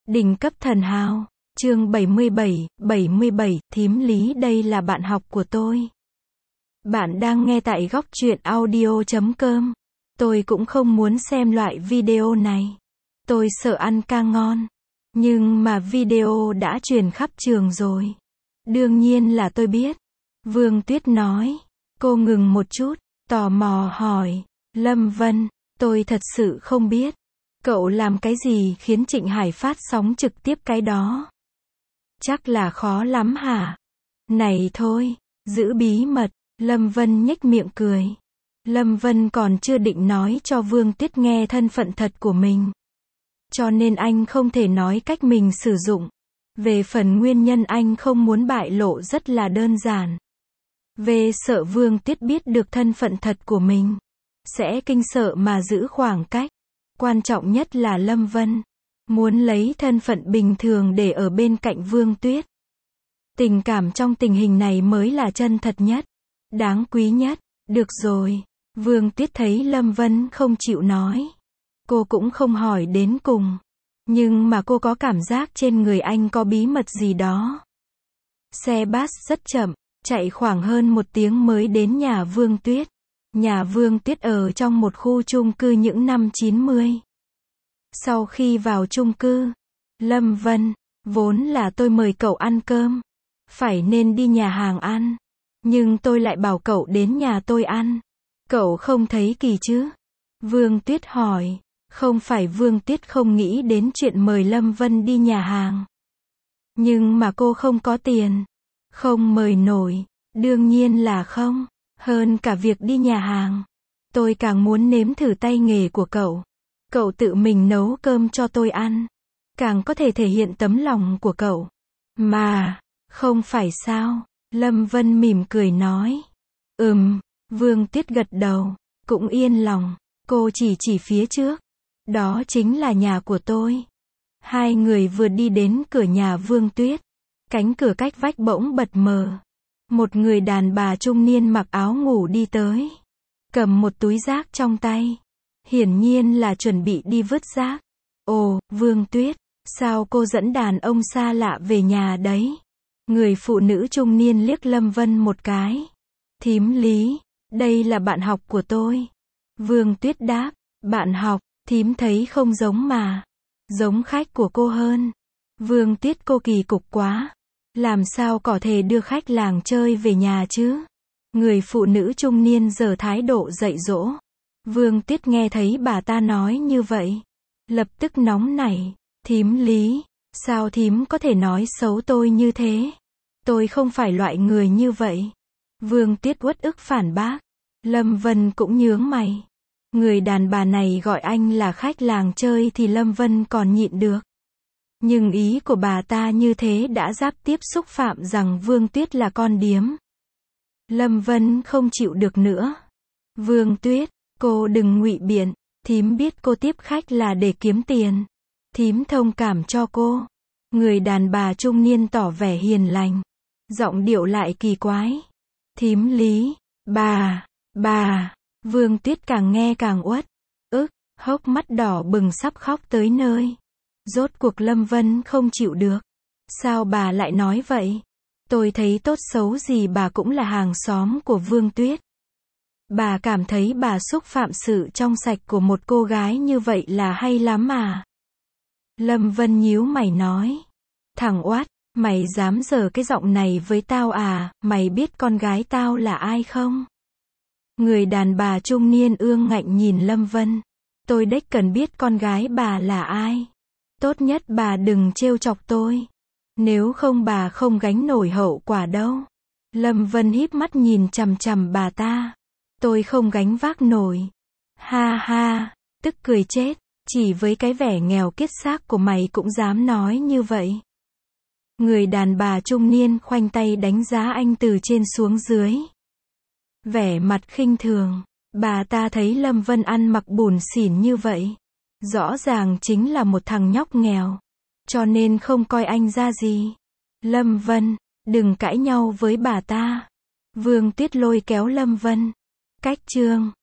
Đỉnh cấp thần hào. Chương 77, thím Lý đây là bạn học của tôi. Bạn đang nghe tại góc truyện audio.com. Tôi cũng không muốn xem loại video này. Tôi sợ ăn ca ngon. Nhưng mà video đã truyền khắp trường rồi. Đương nhiên là tôi biết. Vương Tuyết nói. Cô ngừng một chút, tò mò hỏi. Lâm Vân, tôi thật sự không biết. Cậu làm cái gì khiến Trịnh Hải phát sóng trực tiếp cái đó? Chắc là khó lắm hả? Này thôi, giữ bí mật. Lâm Vân nhếch miệng cười. Lâm Vân còn chưa định nói cho Vương Tuyết nghe thân phận thật của mình. Cho nên anh không thể nói cách mình sử dụng. Về phần nguyên nhân anh không muốn bại lộ rất là đơn giản. Về sợ Vương Tuyết biết được thân phận thật của mình. Sẽ kinh sợ mà giữ khoảng cách. Quan trọng nhất là Lâm Vân muốn lấy thân phận bình thường để ở bên cạnh Vương Tuyết. Tình cảm trong tình hình này mới là chân thật nhất, đáng quý nhất. Được rồi, Vương Tuyết thấy Lâm Vân không chịu nói. Cô cũng không hỏi đến cùng. Nhưng mà cô có cảm giác trên người anh có bí mật gì đó. Xe bus rất chậm, chạy khoảng hơn 1 tiếng mới đến nhà Vương Tuyết. Nhà Vương Tuyết ở trong một khu chung cư những năm 90. Sau khi vào chung cư, Lâm Vân, vốn là tôi mời cậu ăn cơm. Phải nên đi nhà hàng ăn. Nhưng tôi lại bảo cậu đến nhà tôi ăn. Cậu không thấy kỳ chứ? Vương Tuyết hỏi. Không phải Vương Tuyết không nghĩ đến chuyện mời Lâm Vân đi nhà hàng. Nhưng mà cô không có tiền. Không mời nổi. Đương nhiên là không. Hơn cả việc đi nhà hàng. Tôi càng muốn nếm thử tay nghề của cậu. Cậu tự mình nấu cơm cho tôi ăn. Càng có thể thể hiện tấm lòng của cậu. Mà, không phải sao? Lâm Vân mỉm cười nói. Vương Tuyết gật đầu. Cũng yên lòng. Cô chỉ phía trước. Đó chính là nhà của tôi. Hai người vừa đi đến cửa nhà Vương Tuyết. Cánh cửa cách vách bỗng bật mở. Một người đàn bà trung niên mặc áo ngủ đi tới. Cầm một túi rác trong tay. Hiển nhiên là chuẩn bị đi vứt rác. Ồ, Vương Tuyết, sao cô dẫn đàn ông xa lạ về nhà đấy? Người phụ nữ trung niên liếc Lâm Vân một cái. Thím Lý, đây là bạn học của tôi. Vương Tuyết đáp, bạn học, thím thấy không giống mà. Giống khách của cô hơn. Vương Tuyết cô kỳ cục quá. Làm sao có thể đưa khách làng chơi về nhà chứ? Người phụ nữ trung niên giở thái độ dạy dỗ. Vương Tuyết nghe thấy bà ta nói như vậy. Lập tức nóng nảy. Thím Lý, sao thím có thể nói xấu tôi như thế? Tôi không phải loại người như vậy. Vương Tuyết uất ức phản bác. Lâm Vân cũng nhướng mày. Người đàn bà này gọi anh là khách làng chơi thì Lâm Vân còn nhịn được. Nhưng ý của bà ta như thế đã giáp tiếp xúc phạm rằng Vương Tuyết là con điếm. Lâm Vân không chịu được nữa. Vương Tuyết, cô đừng ngụy biện. Thím biết cô tiếp khách là để kiếm tiền. Thím thông cảm cho cô. Người đàn bà trung niên tỏ vẻ hiền lành. Giọng điệu lại kỳ quái. Thím Lý, bà. Vương Tuyết càng nghe càng uất ức, hốc mắt đỏ bừng sắp khóc tới nơi. Rốt cuộc Lâm Vân không chịu được. Sao bà lại nói vậy? Tôi thấy tốt xấu gì bà cũng là hàng xóm của Vương Tuyết. Bà cảm thấy bà xúc phạm sự trong sạch của một cô gái như vậy là hay lắm à? Lâm Vân nhíu mày nói. Thằng oát, mày dám giở cái giọng này với tao à? Mày biết con gái tao là ai không? Người đàn bà trung niên ương ngạnh nhìn Lâm Vân. Tôi đếch cần biết con gái bà là ai. Tốt nhất bà đừng trêu chọc tôi. Nếu không bà không gánh nổi hậu quả đâu. Lâm Vân híp mắt nhìn chằm chằm bà ta. Tôi không gánh vác nổi. Ha ha, tức cười chết. Chỉ với cái vẻ nghèo kiết xác của mày cũng dám nói như vậy. Người đàn bà trung niên khoanh tay đánh giá anh từ trên xuống dưới. Vẻ mặt khinh thường. Bà ta thấy Lâm Vân ăn mặc bủn xỉn như vậy. Rõ ràng chính là một thằng nhóc nghèo. Cho nên không coi anh ra gì. Lâm Vân, đừng cãi nhau với bà ta. Vương Tuyết lôi kéo Lâm Vân. Cách chương